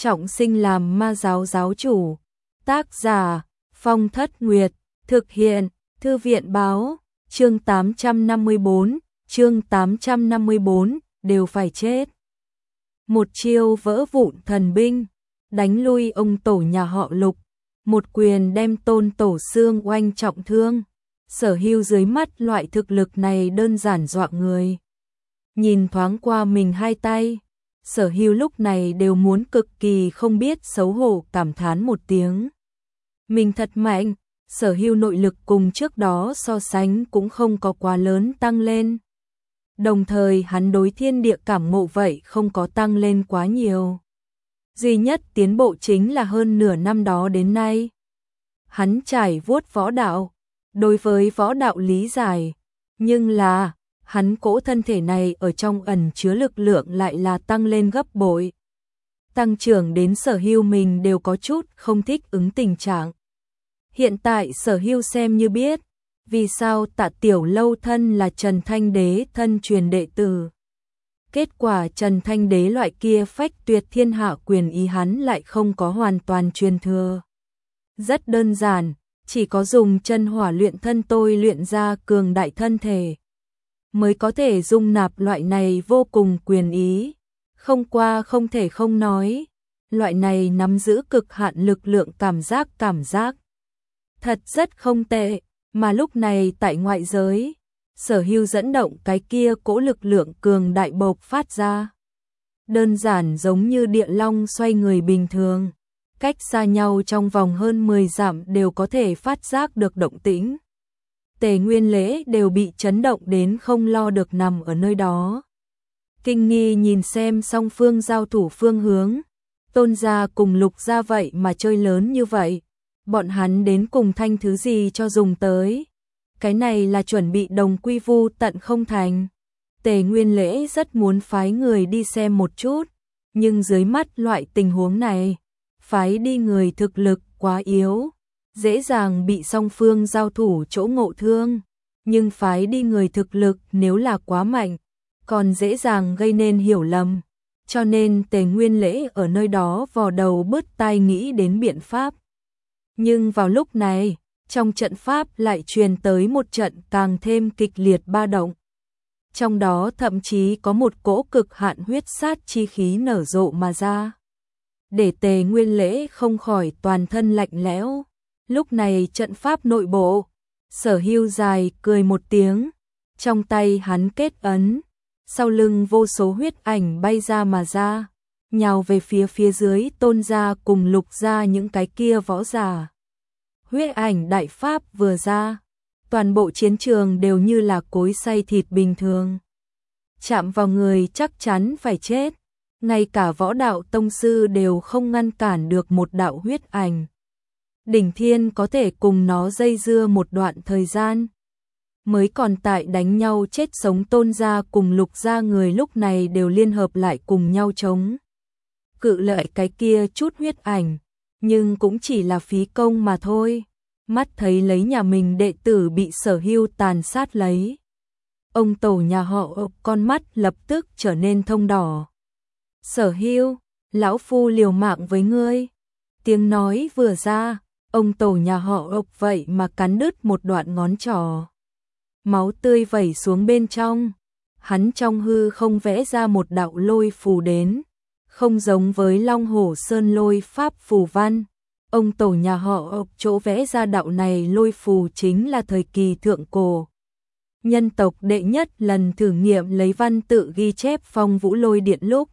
trọng sinh làm ma giáo giáo chủ. Tác giả Phong Thất Nguyệt, thực hiện Thư viện báo. Chương 854, đều phải chết. Một chiêu vỡ vụn thần binh, đánh lui ông tổ nhà họ Lục, một quyền đem Tôn Tổ Xương oanh trọng thương. Sở Hưu dưới mắt loại thực lực này đơn giản dọa người. Nhìn thoáng qua mình hai tay, Sở Hưu lúc này đều muốn cực kỳ không biết xấu hổ cảm thán một tiếng. Mình thật mạnh, Sở Hưu nội lực cùng trước đó so sánh cũng không có quá lớn tăng lên. Đồng thời hắn đối thiên địa cảm ngộ vậy không có tăng lên quá nhiều. Duy nhất tiến bộ chính là hơn nửa năm đó đến nay. Hắn trải vuốt võ đạo, đối với võ đạo lý giải, nhưng là hắn cỗ thân thể này ở trong ẩn chứa lực lượng lại là tăng lên gấp bội. Tăng trưởng đến Sở Hưu mình đều có chút không thích ứng tình trạng. Hiện tại Sở Hưu xem như biết, vì sao Tạ Tiểu Lâu thân là Trần Thanh Đế thân truyền đệ tử. Kết quả Trần Thanh Đế loại kia phách tuyệt thiên hạ quyền ý hắn lại không có hoàn toàn truyền thừa. Rất đơn giản, chỉ có dùng chân hỏa luyện thân tôi luyện ra cường đại thân thể, mới có thể dung nạp loại này vô cùng quyền ý. Không qua không thể không nói, loại này nắm giữ cực hạn lực lượng cảm giác. Thật rất không tệ, mà lúc này tại ngoại giới, Sở Hưu dẫn động cái kia cỗ lực lượng cường đại bộc phát ra. Đơn giản giống như địa long xoay người bình thường, cách xa nhau trong vòng hơn 10 dặm đều có thể phát giác được động tĩnh. Tề Nguyên Lễ đều bị chấn động đến không lo được nằm ở nơi đó. Kinh nghi nhìn xem song phương giao thủ phương hướng, Tôn gia cùng Lục gia vậy mà chơi lớn như vậy, bọn hắn đến cùng thanh thứ gì cho dùng tới. Cái này là chuẩn bị đồng quy vu tận không thành. Tề Nguyên Lễ rất muốn phái người đi xem một chút, nhưng dưới mắt loại tình huống này, phái đi người thực lực quá yếu, dễ dàng bị song phương giao thủ chỗ ngộ thương, nhưng phái đi người thực lực nếu là quá mạnh, còn dễ dàng gây nên hiểu lầm. Cho nên Tề Nguyên Lễ ở nơi đó vò đầu bứt tai nghĩ đến biện pháp. Nhưng vào lúc này, trong trận pháp lại truyền tới một trận càng thêm kịch liệt ba động. Trong đó thậm chí có một cỗ cực hạn huyết sát chi khí nở rộ mà ra, để Tề Nguyên Lễ không khỏi toàn thân lạnh lẽo. Lúc này trận pháp nội bộ, Sở Hưu dài cười một tiếng, trong tay hắn kết ấn, sau lưng vô số huyết ảnh bay ra mà ra, nhào về phía dưới Tôn gia cùng Lục gia những cái kia võ giả. Huyết ảnh đại pháp vừa ra, toàn bộ chiến trường đều như là cối xay thịt bình thường. Chạm vào người chắc chắn phải chết, ngay cả võ đạo tông sư đều không ngăn cản được một đạo huyết ảnh. Đỉnh Thiên có thể cùng nó dây dưa một đoạn thời gian. Mới còn tại đánh nhau chết sống Tôn gia cùng Lục gia người lúc này đều liên hợp lại cùng nhau chống cự lợi cái kia chút huyết ảnh, nhưng cũng chỉ là phí công mà thôi. Mắt thấy lấy nhà mình đệ tử bị Sở Hưu tàn sát lấy, ông tổ nhà họ con mắt lập tức trở nên thông đỏ. Sở Hưu, lão phu liều mạng với ngươi. Tiếng nói vừa ra, ông tổ nhà họ vậy mà cắn đứt một đoạn ngón trỏ. Máu tươi vẩy xuống bên trong, hắn trong hư không vẽ ra một đạo lôi phù đến, không giống với Long Hổ Sơn lôi pháp phù văn. Ông tổ nhà họ chỗ vẽ ra đạo này lôi phù chính là thời kỳ thượng cổ. Nhân tộc đệ nhất lần thử nghiệm lấy văn tự ghi chép Phong Vũ Lôi Điện lúc,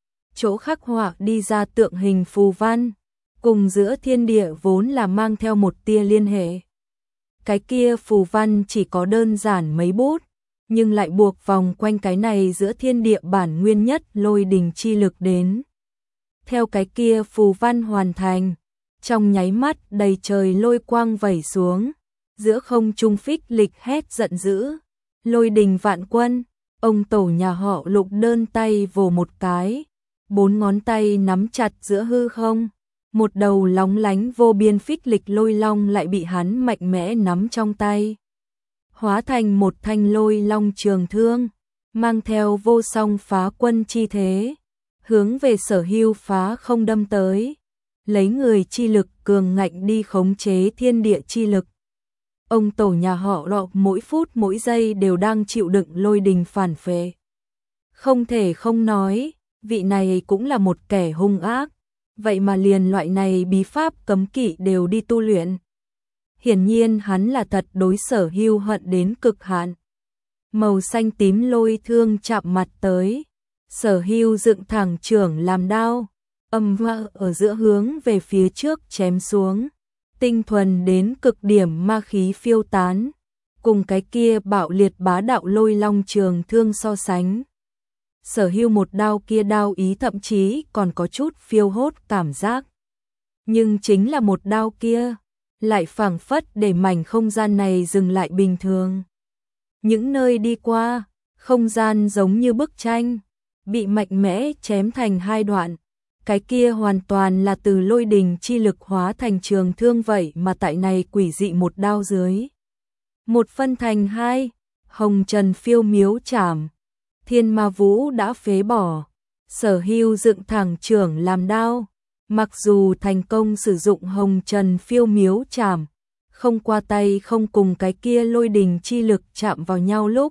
chỗ khắc họa đi ra tượng hình phù văn, cùng giữa thiên địa vốn là mang theo một tia liên hệ. Cái kia phù văn chỉ có đơn giản mấy bút, nhưng lại buộc vòng quanh cái này giữa thiên địa bản nguyên nhất lôi đình chi lực đến. Theo cái kia phù văn hoàn thành, trong nháy mắt đầy trời lôi quang vẩy xuống, giữa không trung phích lịch hét giận dữ, lôi đình vạn quân. Ông tổ nhà họ Lục đơn tay vồ một cái, 4 ngón tay nắm chặt giữa hư không, một đầu lóng lánh vô biên phích lịch lôi long lại bị hắn mạnh mẽ nắm trong tay, hóa thành một thanh lôi long trường thương, mang theo vô song phá quân chi thế, hướng về Sở Hưu phá không đâm tới, lấy người chi lực cường ngạnh đi khống chế thiên địa chi lực. Ông tổ nhà họ Lọ mỗi phút mỗi giây đều đang chịu đựng lôi đình phản phệ. Không thể không nói, vị này cũng là một kẻ hung ác, vậy mà liền loại này bí pháp cấm kỵ đều đi tu luyện. Hiển nhiên hắn là thật đối Sở Hưu hận đến cực hạn. Màu xanh tím lôi thương chạm mặt tới, Sở Hưu dựng thẳng chưởng làm đao, âm vang ở giữa hướng về phía trước chém xuống, tinh thuần đến cực điểm ma khí phiêu tán, cùng cái kia bạo liệt bá đạo lôi long trường thương so sánh. Sở Hưu một đao kia đao ý thậm chí còn có chút phiêu hốt cảm giác. Nhưng chính là một đao kia, lại phảng phất để mảnh không gian này dừng lại bình thường. Những nơi đi qua, không gian giống như bức tranh, bị mạnh mẽ chém thành hai đoạn. Cái kia hoàn toàn là từ lôi đình chi lực hóa thành trường thương vậy mà tại này quỷ dị một đao dưới. Một phân thành hai, hồng trần phiêu miếu chảm, thiên ma vũ đã phế bỏ, Sở Hưu dựng thẳng chưởng làm đao. Mặc dù thành công sử dụng hồng trần phiêu miếu chảm, không qua tay không cùng cái kia lôi đình chi lực chạm vào nhau lúc,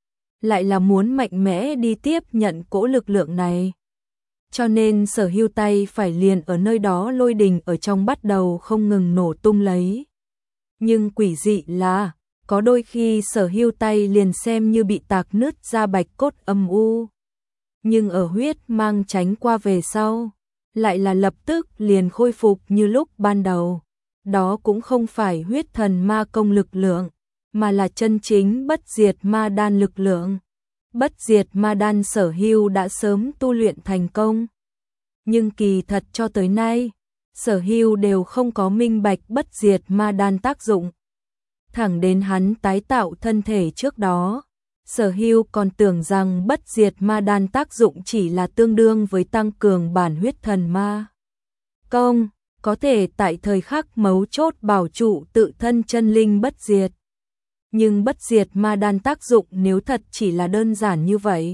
lại là muốn mạnh mẽ đi tiếp nhận cỗ lực lượng này. Cho nên Sở Hưu tay phải liền ở nơi đó lôi đình ở trong bắt đầu không ngừng nổ tung lấy. Nhưng quỷ dị là, có đôi khi Sở Hưu tay liền xem như bị tạc nứt ra bạch cốt âm u. Nhưng ở huyết mang tránh qua về sau, lại là lập tức liền khôi phục như lúc ban đầu. Đó cũng không phải huyết thần ma công lực lượng, mà là chân chính bất diệt ma đan lực lượng. Bất diệt ma đan Sở Hưu đã sớm tu luyện thành công. Nhưng kỳ thật cho tới nay, Sở Hưu đều không có minh bạch bất diệt ma đan tác dụng. Thẳng đến hắn tái tạo thân thể trước đó, Sở Hưu còn tưởng rằng bất diệt ma đan tác dụng chỉ là tương đương với tăng cường bản huyết thần ma công, có thể tại thời khắc mấu chốt bảo trụ tự thân chân linh bất diệt. Nhưng bất diệt ma đan tác dụng nếu thật chỉ là đơn giản như vậy,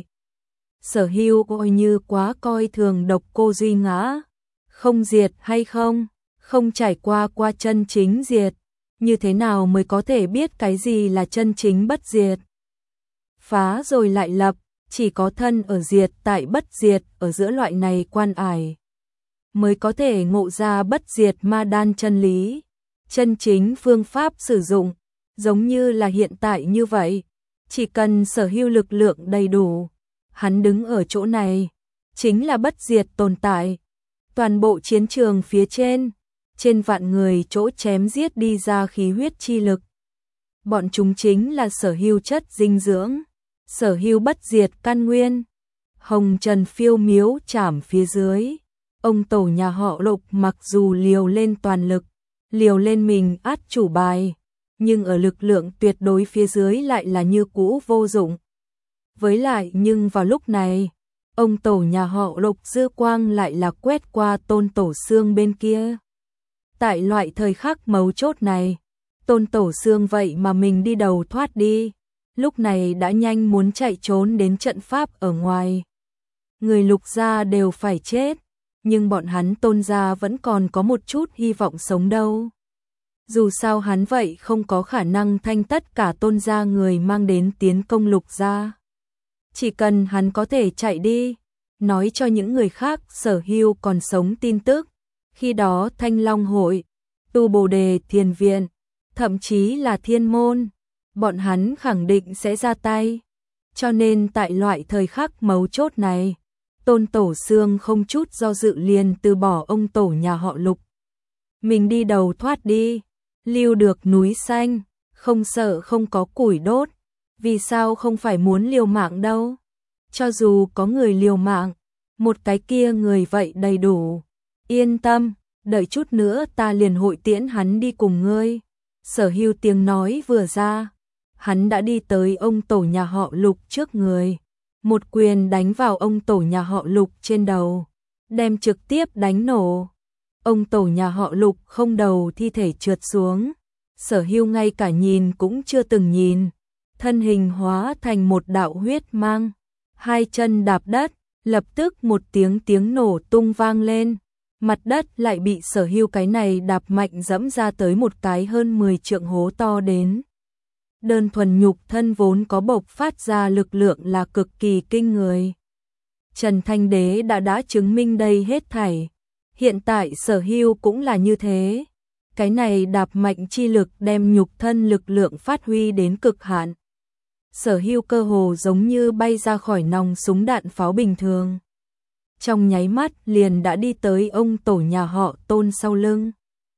Sở Hưu coi như quá coi thường Độc Cô Duy Ngã. Không diệt hay không trải qua chân chính diệt, như thế nào mới có thể biết cái gì là chân chính bất diệt. Phá rồi lại lập, chỉ có thân ở diệt tại bất diệt ở giữa loại này quan ải, mới có thể ngộ ra bất diệt ma đan chân lý. Chân chính phương pháp sử dụng, giống như là hiện tại như vậy, chỉ cần Sở Hưu lực lượng đầy đủ, hắn đứng ở chỗ này, chính là bất diệt tồn tại. Toàn bộ chiến trường phía trên vạn người chỗ chém giết đi ra khí huyết chi lực. Bọn chúng chính là Sở Hưu chất dinh dưỡng, Sở Hưu bất diệt căn nguyên. Hồng trần phiêu miếu chảm phía dưới, ông tổ nhà họ Lục mặc dù liều lên toàn lực, liều lên mình át chủ bài, nhưng ở lực lượng tuyệt đối phía dưới lại là như cũ vô dụng. Với lại nhưng vào lúc này, ông tổ nhà họ Lục dư quang lại là quét qua Tôn Tổ Xương bên kia. Tại loại thời khắc mấu chốt này, Tôn Tổ Xương vậy mà mình đi đầu thoát đi, lúc này đã nhanh muốn chạy trốn đến trận pháp ở ngoài. Người Lục gia đều phải chết, nhưng bọn hắn Tôn gia vẫn còn có một chút hy vọng sống đâu. Dù sao hắn vậy không có khả năng thanh tất cả Tôn gia người mang đến tiến công Lục gia. Chỉ cần hắn có thể chạy đi, nói cho những người khác Sở Hưu còn sống tin tức, khi đó Thanh Long hội, Tu Bồ Đề Thiền viện, thậm chí là Thiên môn, bọn hắn khẳng định sẽ ra tay. Cho nên tại loại thời khắc mấu chốt này, Tôn Tổ Xương không chút do dự liền từ bỏ ông tổ nhà họ Lục. Mình đi đầu thoát đi, lưu được núi xanh, không sợ không có củi đốt. Vì sao không phải muốn liều mạng đâu? Cho dù có người liều mạng, một cái kia người vậy đầy đủ. Yên tâm, đợi chút nữa ta liền hội tiễn hắn đi cùng ngươi. Sở Hưu tiếng nói vừa ra, hắn đã đi tới ông tổ nhà họ Lục trước người. Một quyền đánh vào ông tổ nhà họ Lục trên đầu, đem trực tiếp đánh nổ. Ông tổ nhà họ Lục không đầu thi thể trượt xuống. Sở Hưu ngay cả nhìn cũng chưa từng nhìn. Thân hình hóa thành một đạo huyết mang, hai chân đạp đất, Lập tức một tiếng nổ tung vang lên, mặt đất lại bị Sở Hưu cái này đạp mạnh dẫm ra tới một cái hơn 10 trượng hố to đến. Đơn thuần nhục thân vốn có bộc phát ra lực lượng là cực kỳ kinh người. Trần Thanh Đế đã chứng minh đây hết thảy. Hiện tại Sở Hưu cũng là như thế. Cái này đạp mạnh chi lực đem nhục thân lực lượng phát huy đến cực hạn. Sở Hưu cơ hồ giống như bay ra khỏi nòng súng đạn pháo bình thường. Trong nháy mắt liền đã đi tới ông tổ nhà họ Tôn sau lưng.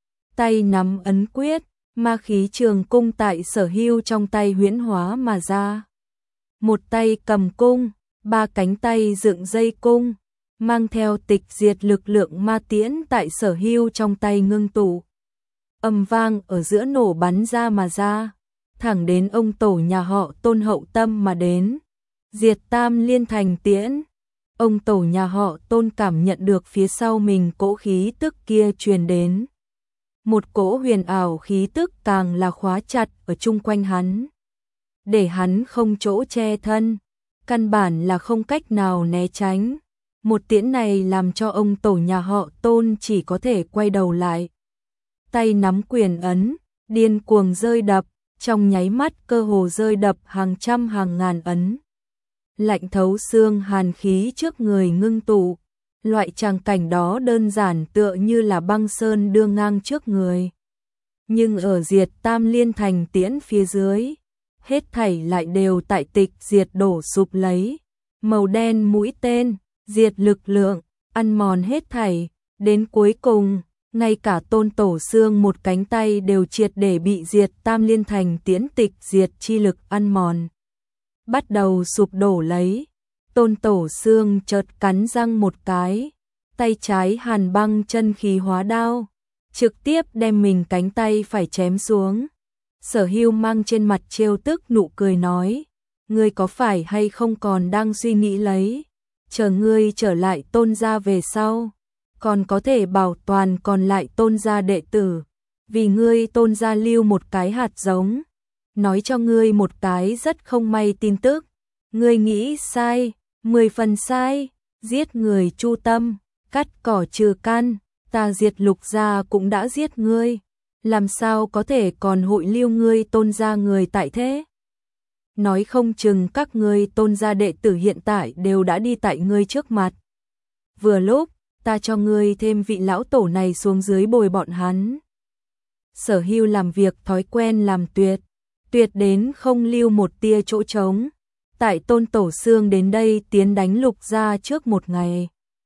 Tay nắm ấn quyết, ma khí trường cung tại Sở Hưu trong tay huyễn hóa mà ra. Một tay cầm cung, ba cánh tay dựng dây cung, mang theo tịch diệt lực lượng ma tiễn tại Sở Hưu trong tay ngưng tụ. Âm vang ở giữa nổ bắn ra mà ra, thẳng đến ông tổ nhà họ Tôn hậu tâm mà đến. Diệt Tam Liên Thành tiễn. Ông tổ nhà họ Tôn cảm nhận được phía sau mình cỗ khí tức kia truyền đến. Một cỗ huyền ảo khí tức càng là khóa chặt ở chung quanh hắn. Để hắn không chỗ che thân, căn bản là không cách nào né tránh. Một tiễn này làm cho ông tổ nhà họ Tôn chỉ có thể quay đầu lại. Tay nắm quyền ấn, điên cuồng rơi đập, trong nháy mắt cơ hồ rơi đập hàng trăm hàng ngàn ấn. Lạnh thấu xương hàn khí trước người ngưng tụ, loại tràng cảnh đó đơn giản tựa như là băng sơn đưa ngang trước người. Nhưng ở Diệt Tam Liên Thành tiễn phía dưới, hết thảy lại đều tại tịch diệt đổ sụp lấy. Màu đen mũi tên, diệt lực lượng, ăn mòn hết thảy, đến cuối cùng, ngay cả Tôn Tổ Xương một cánh tay đều triệt để bị Diệt Tam Liên Thành tiễn tịch diệt chi lực ăn mòn. Bắt đầu sụp đổ lấy. Tôn Tổ Xương chợt cắn răng một cái, tay trái hàn băng chân khí hóa đao, trực tiếp đem mình cánh tay phải chém xuống. Sở Hưu mang trên mặt trêu tức nụ cười nói, ngươi có phải hay không còn đang suy nghĩ lấy, chờ ngươi trở lại Tôn gia về sau, còn có thể bảo toàn còn lại Tôn gia đệ tử, vì ngươi Tôn gia lưu một cái hạt giống, nói cho ngươi một cái rất không may tin tức, ngươi nghĩ sai, 10 phần sai, giết người chu tâm, cắt cỏ trừ căn, ta diệt Lục gia cũng đã giết ngươi, làm sao có thể còn hội lưu ngươi Tôn gia người tại thế? Nói không chừng các ngươi Tôn gia đệ tử hiện tại đều đã đi tại ngươi trước mặt. Vừa lúc, ta cho ngươi thêm vị lão tổ này xuống dưới bồi bọn hắn. Sở Hưu làm việc thói quen làm tuyệt, tuyệt đến không lưu một tia chỗ trống. Tại Tôn Tổ Xương đến đây tiến đánh Lục gia trước một ngày,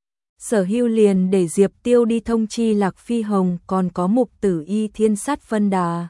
Sở Hưu liền để Diệp Tiêu đi thông chi Lạc Phi Hồng còn có Mục Tử Y Thiên Sát phân đà,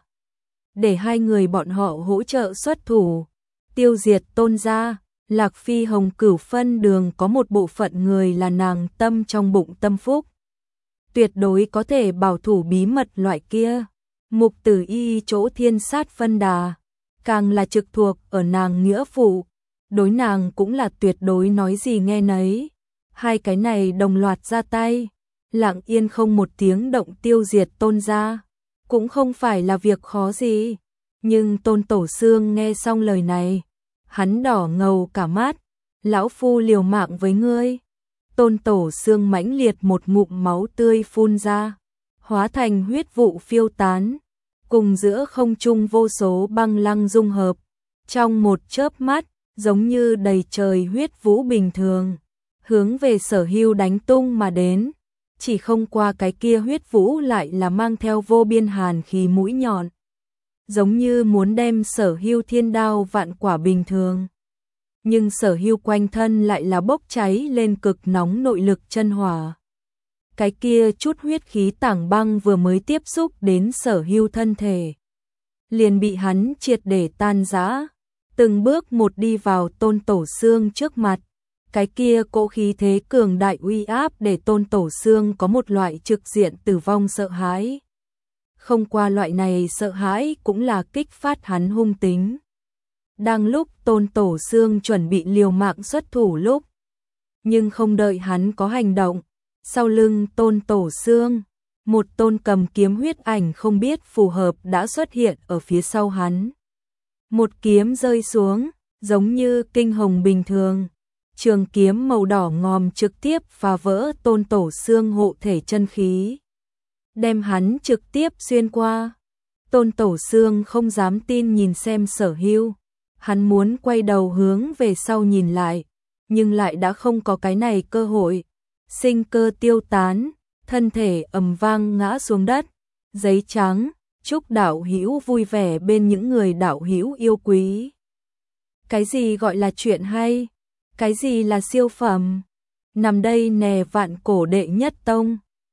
để hai người bọn họ hỗ trợ xuất thủ, tiêu diệt Tôn gia. Lạc Phi Hồng Cửu phân đường có một bộ phận người là nàng tâm trong bụng tâm phúc, tuyệt đối có thể bảo thủ bí mật loại kia. Mục Tử Y chỗ Thiên Sát phân đà, càng là trực thuộc ở nàng nghĩa phụ, đối nàng cũng là tuyệt đối nói gì nghe nấy. Hai cái này đồng loạt ra tay, lặng yên không một tiếng động tiêu diệt Tôn gia, cũng không phải là việc khó gì. Nhưng Tôn Tổ Xương nghe xong lời này, hắn đỏ ngầu cả mắt, lão phu liều mạng với ngươi. Tôn Tổ Xương mãnh liệt một ngụm máu tươi phun ra, hóa thành huyết vụ phiêu tán, cùng giữa không trung vô số băng lăng dung hợp, trong một chớp mắt, giống như đầy trời huyết vũ bình thường, hướng về Sở Hưu đánh tung mà đến. Chỉ không qua cái kia huyết vũ lại là mang theo vô biên hàn khí mũi nhọn, giống như muốn đem Sở Hưu thiên đao vạn quả bình thường. Nhưng Sở Hưu quanh thân lại là bốc cháy lên cực nóng nội lực chân hỏa. Cái kia chút huyết khí tảng băng vừa mới tiếp xúc đến Sở Hưu thân thể, liền bị hắn triệt để tan rã, từng bước một đi vào Tôn Tổ Xương trước mặt. Cái kia cỗ khí thế cường đại uy áp để Tôn Tổ Xương có một loại trực diện tử vong sợ hãi. Không qua loại này sợ hãi cũng là kích phát hắn hung tính. Đang lúc Tôn Tổ Xương chuẩn bị liều mạng xuất thủ lúc, nhưng không đợi hắn có hành động, sau lưng Tôn Tổ Xương, một tôn cầm kiếm huyết ảnh không biết phù hợp đã xuất hiện ở phía sau hắn. Một kiếm rơi xuống, giống như kinh hồng bình thường, trường kiếm màu đỏ ngòm trực tiếp phá vỡ Tôn Tổ Xương hộ thể chân khí, đem hắn trực tiếp xuyên qua. Tôn Tổ Xương không dám tin nhìn xem Sở Hưu, hắn muốn quay đầu hướng về sau nhìn lại, nhưng lại đã không có cái này cơ hội. Sinh cơ tiêu tán, thân thể ầm vang ngã xuống đất. Giấy trắng, chúc đạo hữu vui vẻ bên những người đạo hữu yêu quý. Cái gì gọi là chuyện hay? Cái gì là siêu phẩm? Nằm đây nè Vạn Cổ đệ nhất tông.